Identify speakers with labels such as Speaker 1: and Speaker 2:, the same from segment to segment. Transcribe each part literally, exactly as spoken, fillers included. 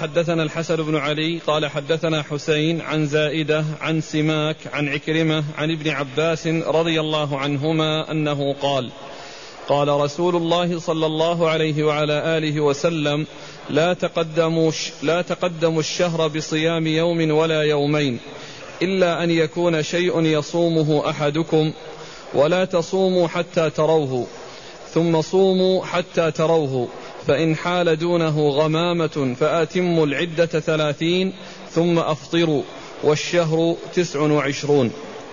Speaker 1: حدثنا الحسن بن علي قال حدثنا حسين عن زائدة عن سماك عن عكرمة عن ابن عباس رضي الله عنهما أنه قال قال رسول الله صلى الله عليه وعلى آله وسلم لا تقدموا, لا تقدموا الشهر بصيام يوم ولا يومين إلا أن يكون شيء يصومه أحدكم ولا تصوموا حتى تروه ثم صوموا حتى تروه فإن حال دونه غمامة فأتموا العدة ثلاثين ثم أفطروا والشهر تسع وعشرون.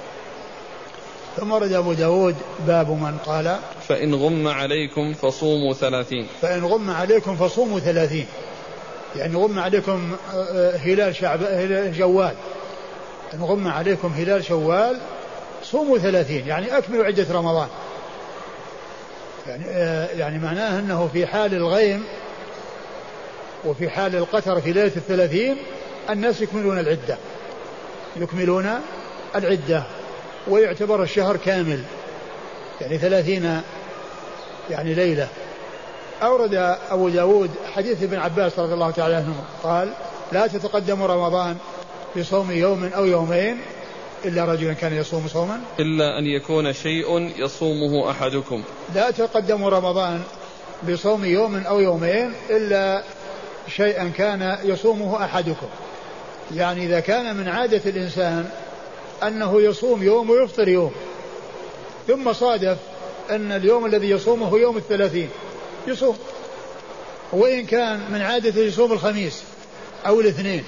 Speaker 2: ثم ورد أبو داود باب من قال
Speaker 1: فإن غم عليكم فصوموا ثلاثين
Speaker 2: فإن غم عليكم فصوموا ثلاثين يعني غم عليكم هلال شعب هلال شوال إن غم عليكم هلال شوال صوموا ثلاثين يعني أكملوا عدة رمضان. يعني, يعني معناه أنه في حال الغيم وفي حال القتر في ليلة الثلاثين الناس يكملون العدة يكملون العدة ويعتبر الشهر كامل يعني ثلاثين يعني ليلة. أورد أبو داود حديث ابن عباس رضي الله تعالى عنه قال لا تتقدم رمضان بصوم يوم أو يومين إلا رجلا كان يصوم صوما
Speaker 1: إلا أن يكون شيء يصومه أحدكم.
Speaker 2: لا تقدم رمضان بصوم يوم أو يومين إلا شيئا كان يصومه أحدكم. يعني إذا كان من عادة الإنسان أنه يصوم يوم ويفطر يوم ثم صادف أن اليوم الذي يصومه يوم الثلاثين يصوم وإن كان من عادة يصوم الخميس أو الاثنين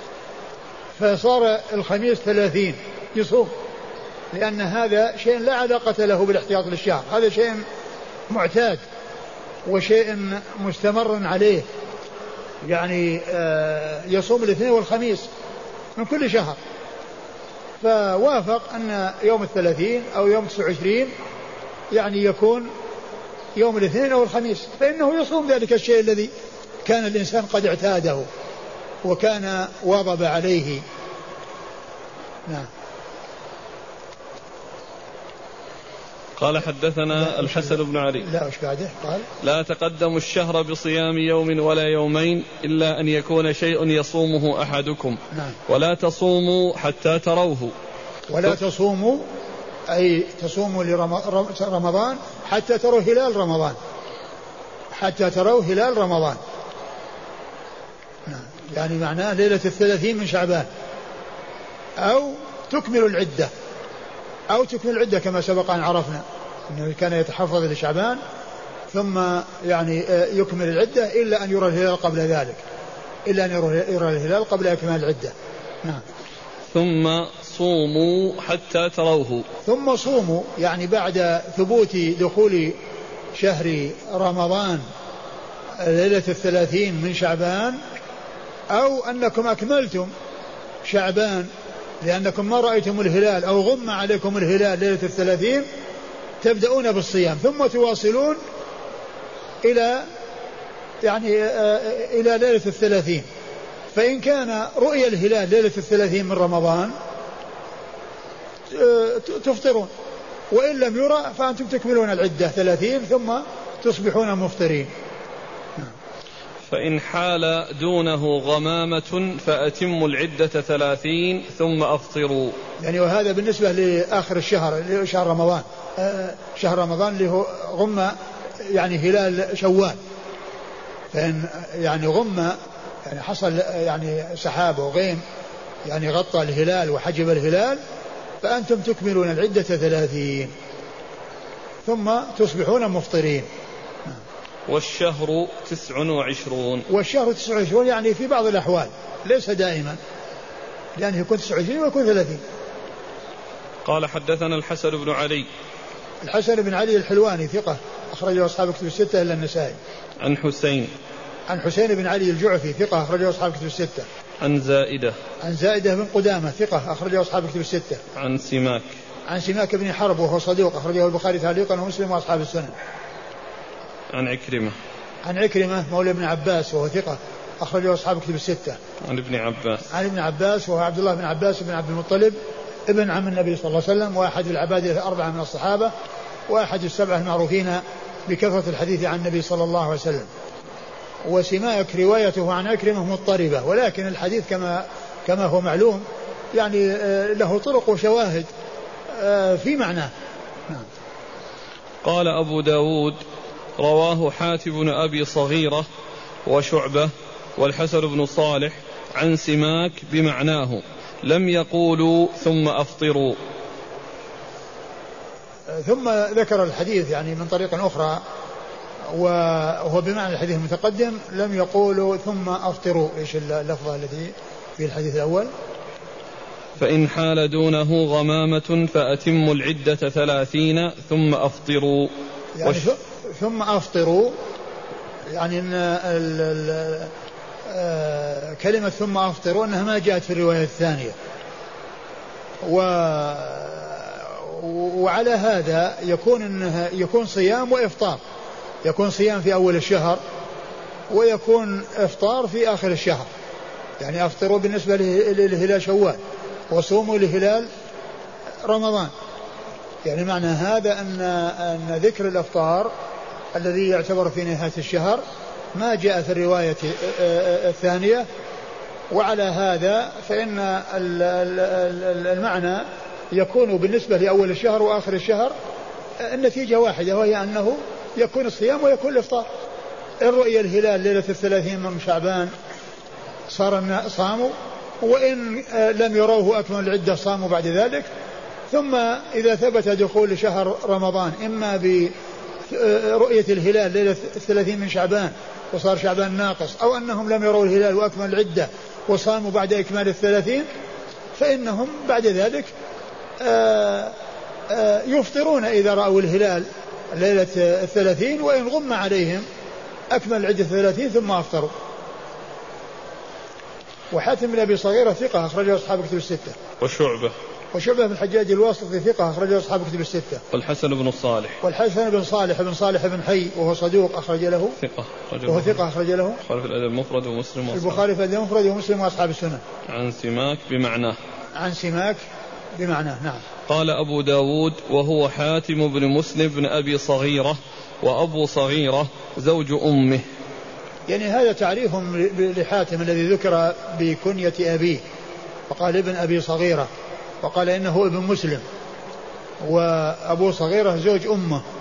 Speaker 2: فصار الخميس ثلاثين يصوم لأن هذا شيء لا علاقة له بالاحتياط للشهر هذا شيء معتاد وشيء مستمر عليه يعني يصوم الاثنين والخميس من كل شهر فوافق أن يوم الثلاثين أو يوم تسع وعشرين يعني يكون يوم الاثنين أو الخميس فإنه يصوم ذلك الشيء الذي كان الإنسان قد اعتاده وكان واظب عليه. نعم.
Speaker 1: قال حدثنا الحسن بن علي
Speaker 2: لا وش بعده قال
Speaker 1: لا تقدموا الشهر بصيام يوم ولا يومين إلا أن يكون شيء يصومه أحدكم.
Speaker 2: نعم.
Speaker 1: ولا تصوموا حتى تروه
Speaker 2: ولا تصوموا أي تصوموا لرمضان حتى تروا هلال رمضان حتى تروا هلال رمضان. نعم. يعني معناه ليلة الثلاثين من شعبان أو تكمل العدة أو تكمل العدة كما سبق أن عرفنا أنه كان يتحفظ لشعبان ثم يعني يكمل العدة إلا أن يرى الهلال قبل ذلك إلا أن يرى الهلال قبل إكمال العدة. نعم.
Speaker 1: ثم صوموا حتى تروه
Speaker 2: ثم صوموا يعني بعد ثبوت دخول شهر رمضان ليلة الثلاثين من شعبان أو أنكم أكملتم شعبان لأنكم ما رأيتم الهلال أو غم عليكم الهلال ليلة الثلاثين تبدأون بالصيام ثم تواصلون إلى يعني إلى ليلة الثلاثين. فإن كان رؤيا الهلال ليلة الثلاثين من رمضان تفطرون وإن لم يرى فأنتم تكملون العدة ثلاثين ثم تصبحون مفطرين.
Speaker 1: فإن حال دونه غمامة فأتموا العدة ثلاثين ثم أفطروا.
Speaker 2: يعني وهذا بالنسبة لآخر الشهر شهر رمضان شهر رمضان اللي هو غم يعني هلال شوال. فإن يعني غم يعني حصل يعني سحاب وغيم يعني غطى الهلال وحجب الهلال فأنتم تكملون العدة ثلاثين ثم تصبحون مفطرين.
Speaker 1: والشهر تسع وعشرون
Speaker 2: والشهر تسع وعشرون يعني في بعض الأحوال ليس دائما لأنه يكون تسع وعشرين ويكون ثلاثين.
Speaker 1: قال حدثنا الحسن بن علي
Speaker 2: الحسن بن علي الحلواني ثقة أخرجه أصحاب كتب الستة إلا النسائي.
Speaker 1: عن حسين
Speaker 2: عن حسين بن علي الجعفي ثقة أخرجه أصحاب كتب الستة.
Speaker 1: عن زائدة
Speaker 2: عن زائدة بن قدامة ثقة أخرجه أصحاب كتب الستة.
Speaker 1: عن سماك
Speaker 2: عن سماك بن حرب وهو صديق أخرجه البخاري تعليقا ومسلم وأصحاب السنن.
Speaker 1: عن عكرمة
Speaker 2: عن عكرمة مولى ابن عباس وهو ثقة أخرجه أصحاب كتب الستة.
Speaker 1: عن ابن عباس
Speaker 2: عن ابن عباس وهو عبد الله بن عباس بن عبد المطلب ابن عم النبي صلى الله عليه وسلم وأحد العبادة الأربعة من الصحابة وأحد السبعة المعروفين بكثرة الحديث عن النبي صلى الله عليه وسلم. وسماك روايته عن عكرمة مضطربة، ولكن الحديث كما كما هو معلوم يعني له طرق وشواهد في معناه. نعم.
Speaker 1: قال أبو داود رواه حاتم بن أبي صغيرة وشعبة والحسن بن صالح عن سماك بمعناه، لم يقولوا ثم أفطروا.
Speaker 2: ثم ذكر الحديث يعني من طريق أخرى وهو بمعنى الحديث المتقدم، لم يقولوا ثم أفطروا. إيش اللفظة التي في الحديث الأول؟
Speaker 1: فإن حال دونه غمامة فأتموا العدة ثلاثين ثم أفطروا.
Speaker 2: يعني وش... ثم أفطروا يعني إن ال ال آه كلمة ثم أفطروا أنها ما جاءت في الرواية الثانية، و وعلى هذا يكون إنه يكون صيام وإفطار، يكون صيام في أول الشهر ويكون إفطار في آخر الشهر. يعني أفطروا بالنسبة لهلال شوال وصوموا لهلال رمضان. يعني معنى هذا أن أن ذكر الإفطار الذي يعتبر في نهاية الشهر ما جاء في الرواية الثانية، وعلى هذا فإن المعنى يكون بالنسبة لأول الشهر وآخر الشهر النتيجة واحدة، وهي أنه يكون الصيام ويكون الإفطار. إن رؤي الهلال ليلة الثلاثين من شعبان صار صاموا، وإن لم يروه أكمل العدة صاموا بعد ذلك. ثم إذا ثبت دخول شهر رمضان إما برؤية الهلال ليلة الثلاثين من شعبان وصار شعبان ناقص، أو أنهم لم يروا الهلال وأكمل العدة وصاموا بعد إكمال الثلاثين، فإنهم بعد ذلك آآ آآ يفطرون إذا رأوا الهلال ليلة الثلاثين، وإن غم عليهم أكمل العدة الثلاثين ثم أفطروا. وحاتم بن أبي صغيرة ثقة أخرجه أصحاب كتب الستة.
Speaker 1: وشعبة
Speaker 2: وشعبة بن الحجاج الواسطي ثقة أخرجه أصحاب كتب الستة.
Speaker 1: والحسن بن صالح
Speaker 2: والحسن بن صالح بن صالح بن حي وهو صدوق أخرج له
Speaker 1: ثقة
Speaker 2: وهو ثقة أخرج له
Speaker 1: البخاري في الأدب المفرد ومسلم
Speaker 2: البخاري في الأدب المفرد ومسلم وأصحاب السنة.
Speaker 1: عن سماك بمعناه
Speaker 2: عن سماك بمعناه. نعم.
Speaker 1: قال أبو داود وهو حاتم بن مسلم بن أبي صغيرة، وأبو صغيرة زوج أمه.
Speaker 2: يعني هذا تعريف لحاتم الذي ذكر بكنية أبيه، وقال ابن أبي صغيرة، وقال إنه ابن مسلم، وأبو صغيرة زوج أمه.